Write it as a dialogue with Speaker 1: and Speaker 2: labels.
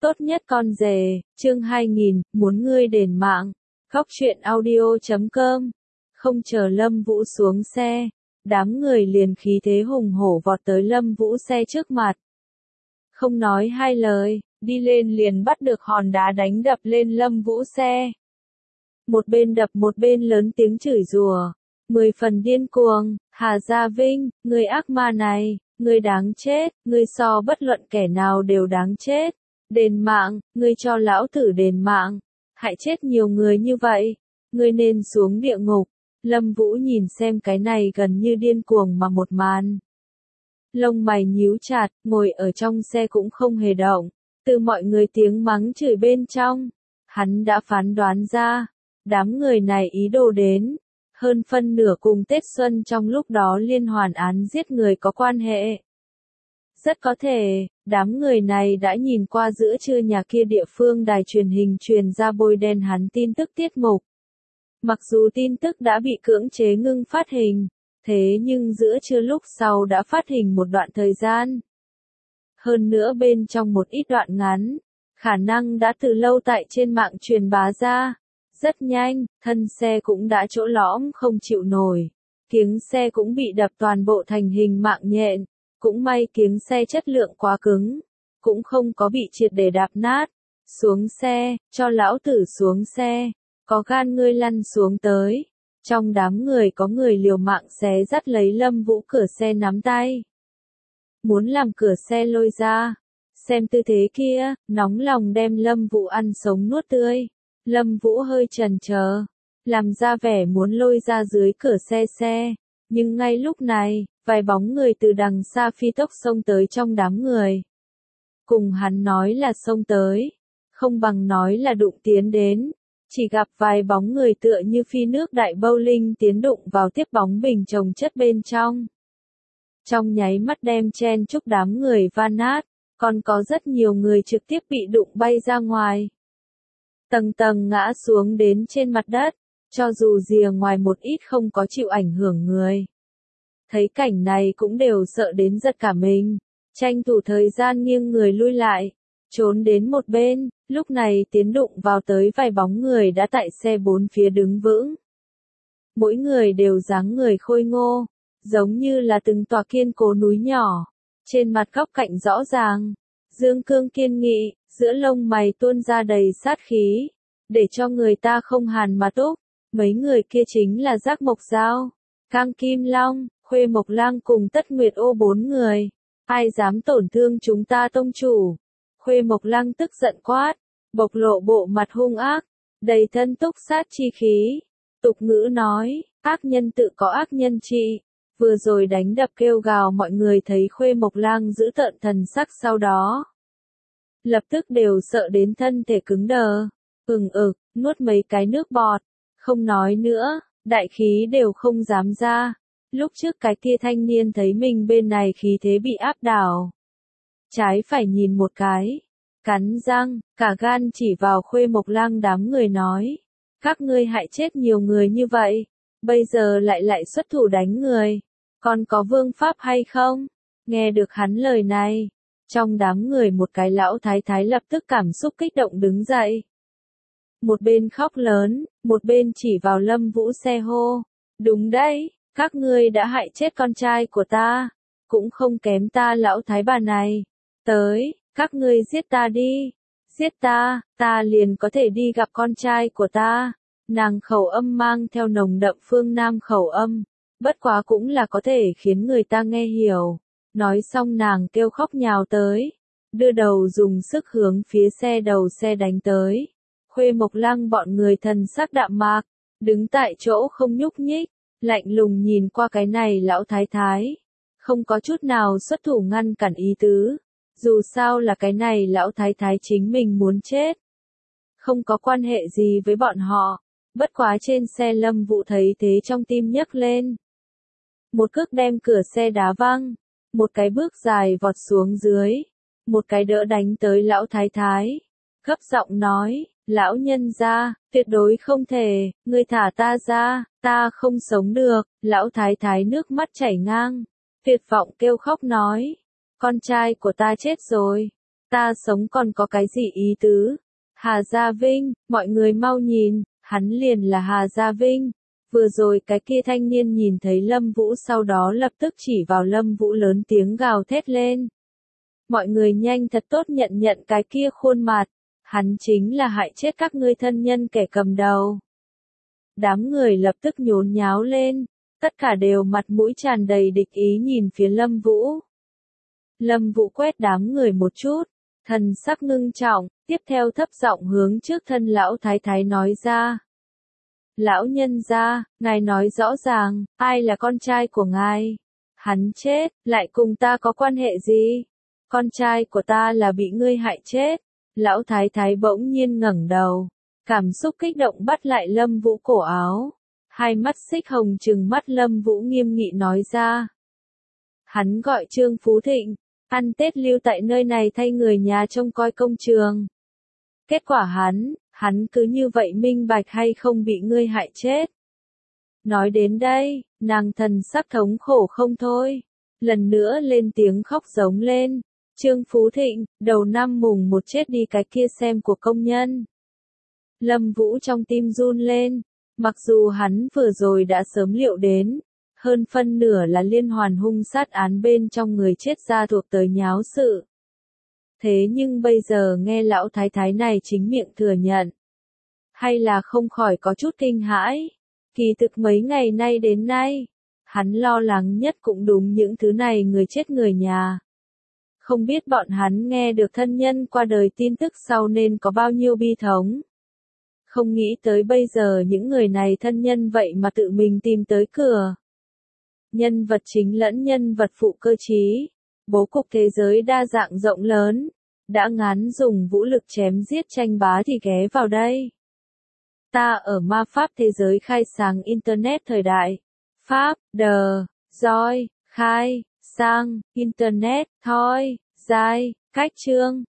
Speaker 1: Tốt nhất con rể, chương 2000, muốn ngươi đền mạng. Góc truyện audio.com. Không chờ Lâm Vũ xuống xe, đám người liền khí thế hùng hổ vọt tới Lâm Vũ xe trước mặt. Không nói hai lời, đi lên liền bắt được hòn đá đánh đập lên Lâm Vũ xe. Một bên đập một bên lớn tiếng chửi rủa, 10 phần điên cuồng, Hà Gia Vinh, ngươi ác ma này, ngươi đáng chết, ngươi so bất luận kẻ nào đều đáng chết. Đền mạng, ngươi cho lão tử đền mạng, hại chết nhiều người như vậy, ngươi nên xuống địa ngục. Lâm Vũ nhìn xem cái này gần như điên cuồng mà một màn. Lông mày nhíu chặt, ngồi ở trong xe cũng không hề động, từ mọi người tiếng mắng chửi bên trong, hắn đã phán đoán ra, đám người này ý đồ đến, hơn phân nửa cùng Tết Xuân trong lúc đó liên hoàn án giết người có quan hệ. Rất có thể, đám người này đã nhìn qua giữa trưa nhà kia địa phương đài truyền hình truyền ra bôi đen hắn tin tức tiết mục. Mặc dù tin tức đã bị cưỡng chế ngưng phát hình, thế nhưng giữa trưa lúc sau đã phát hình một đoạn thời gian. Hơn nữa bên trong một ít đoạn ngắn, khả năng đã từ lâu tại trên mạng truyền bá ra. Rất nhanh, thân xe cũng đã chỗ lõm không chịu nổi. Kiếng xe cũng bị đập toàn bộ thành hình mạng nhện. Cũng may kiếng xe chất lượng quá cứng, cũng không có bị triệt để đạp nát. Xuống xe, cho lão tử xuống xe, có gan ngươi lăn xuống tới. Trong đám người có người liều mạng xé dắt lấy Lâm Vũ cửa xe nắm tay. Muốn làm cửa xe lôi ra. Xem tư thế kia, nóng lòng đem Lâm Vũ ăn sống nuốt tươi. Lâm Vũ hơi chần chờ, làm ra vẻ muốn lôi ra dưới cửa xe. Nhưng ngay lúc này, vài bóng người từ đằng xa phi tốc xông tới trong đám người. Cùng hắn nói là xông tới, không bằng nói là đụng tiến đến. Chỉ gặp vài bóng người tựa như phi nước đại bowling tiến đụng vào tiếp bóng bình chồng chất bên trong. Trong nháy mắt đem chen chúc đám người van nát, còn có rất nhiều người trực tiếp bị đụng bay ra ngoài. Tầng tầng ngã xuống đến trên mặt đất, cho dù rìa ngoài một ít không có chịu ảnh hưởng người. Thấy cảnh này cũng đều sợ đến giật cả mình, tranh thủ thời gian nghiêng người lui lại, trốn đến một bên, lúc này tiến đụng vào tới vài bóng người đã tại xe bốn phía đứng vững. Mỗi người đều dáng người khôi ngô, giống như là từng tòa kiên cố núi nhỏ, trên mặt góc cạnh rõ ràng, dương cương kiên nghị, giữa lông mày tuôn ra đầy sát khí, để cho người ta không hàn mà túc. Mấy người kia chính là Giác Mộc Giao, Cang Kim Long, Khuê Mộc Lang cùng Tất Nguyệt Ô 4 người. Ai dám tổn thương chúng ta tông chủ? Khuê Mộc Lang tức giận quát, bộc lộ bộ mặt hung ác, đầy thân túc sát chi khí. Tục ngữ nói, ác nhân tự có ác nhân trị. Vừa rồi đánh đập kêu gào mọi người thấy Khuê Mộc Lang giữ tợn thần sắc sau đó. Lập tức đều sợ đến thân thể cứng đờ, nuốt mấy cái nước bọt, không nói nữa, đại khí đều không dám ra. Lúc trước cái kia thanh niên thấy mình bên này khí thế bị áp đảo. Trái phải nhìn một cái, cắn răng, cả gan chỉ vào Khuê Mộc Lang đám người nói. Các ngươi hại chết nhiều người như vậy, bây giờ lại xuất thủ đánh người, còn có vương pháp hay không? Nghe được hắn lời này, trong đám người một cái lão thái thái lập tức cảm xúc kích động đứng dậy. Một bên khóc lớn, một bên chỉ vào Lâm Vũ xe hô. Đúng đấy, các ngươi đã hại chết con trai của ta, cũng không kém ta lão thái bà này. Tới, các ngươi giết ta đi, giết ta liền có thể đi gặp con trai của ta. Nàng khẩu âm mang theo nồng đậm phương Nam khẩu âm, bất quá cũng là có thể khiến người ta nghe hiểu. Nói xong nàng kêu khóc nhào tới, đưa đầu dùng sức hướng phía đầu xe đánh tới. Khuê Mộc Lang bọn người thần sắc đạm mạc, đứng tại chỗ không nhúc nhích, lạnh lùng nhìn qua cái này lão thái thái, không có chút nào xuất thủ ngăn cản ý tứ. Dù sao là cái này lão thái thái chính mình muốn chết, không có quan hệ gì với bọn họ. Bất quá trên xe Lâm Vũ thấy thế trong tim nhấc lên. Một cước đem cửa xe đá văng, một cái bước dài vọt xuống dưới, một cái đỡ đánh tới lão thái thái, gấp giọng nói, lão nhân gia, tuyệt đối không thể, ngươi thả ta ra, ta không sống được. Lão thái thái nước mắt chảy ngang, tuyệt vọng kêu khóc nói, con trai của ta chết rồi, Ta sống còn có cái gì ý tứ? Hà Gia Vinh, mọi người mau nhìn, hắn liền là Hà Gia Vinh. Vừa rồi cái kia thanh niên nhìn thấy Lâm Vũ sau đó lập tức chỉ vào Lâm Vũ lớn tiếng gào thét lên. Mọi người nhanh thật tốt nhận nhận cái kia khuôn mặt, hắn chính là hại chết các ngươi thân nhân kẻ cầm đầu. Đám người lập tức nhốn nháo lên, tất cả đều mặt mũi tràn đầy địch ý nhìn phía Lâm Vũ. Lâm Vũ quét đám người một chút, thần sắc ngưng trọng, tiếp theo thấp giọng hướng trước thân lão thái thái nói ra. Lão nhân gia, ngài nói rõ ràng, ai là con trai của ngài? Hắn chết, lại cùng ta có quan hệ gì? Con trai của ta là bị ngươi hại chết. Lão thái thái bỗng nhiên ngẩng đầu, cảm xúc kích động bắt lại Lâm Vũ cổ áo. Hai mắt xích hồng trừng mắt Lâm Vũ nghiêm nghị nói ra. Hắn gọi Trương Phú Thịnh, ăn Tết lưu tại nơi này thay người nhà trông coi công trường. Kết quả hắn cứ như vậy minh bạch hay không bị ngươi hại chết. Nói đến đây, nàng thần sắc thống khổ không thôi. Lần nữa lên tiếng khóc giống lên. Trương Phú Thịnh, đầu năm mùng một chết đi cái kia xem của công nhân. Lâm Vũ trong tim run lên. Mặc dù hắn vừa rồi đã sớm liệu đến. Hơn phân nửa là liên hoàn hung sát án bên trong người chết ra thuộc tới nháo sự. Thế nhưng bây giờ nghe lão thái thái này chính miệng thừa nhận. Hay là không khỏi có chút kinh hãi. Kỳ thực mấy ngày nay đến nay, hắn lo lắng nhất cũng đúng những thứ này người chết người nhà. Không biết bọn hắn nghe được thân nhân qua đời tin tức sau nên có bao nhiêu bi thống. Không nghĩ tới bây giờ những người này thân nhân vậy mà tự mình tìm tới cửa. Nhân vật chính lẫn nhân vật phụ cơ trí. Bố cục thế giới đa dạng rộng lớn. Đã ngán dùng vũ lực chém giết tranh bá thì ghé vào đây. Ta ở ma pháp thế giới khai sáng Internet thời đại. Pháp, đờ, roi, khai, sang, Internet, thoi, giai, cách chương.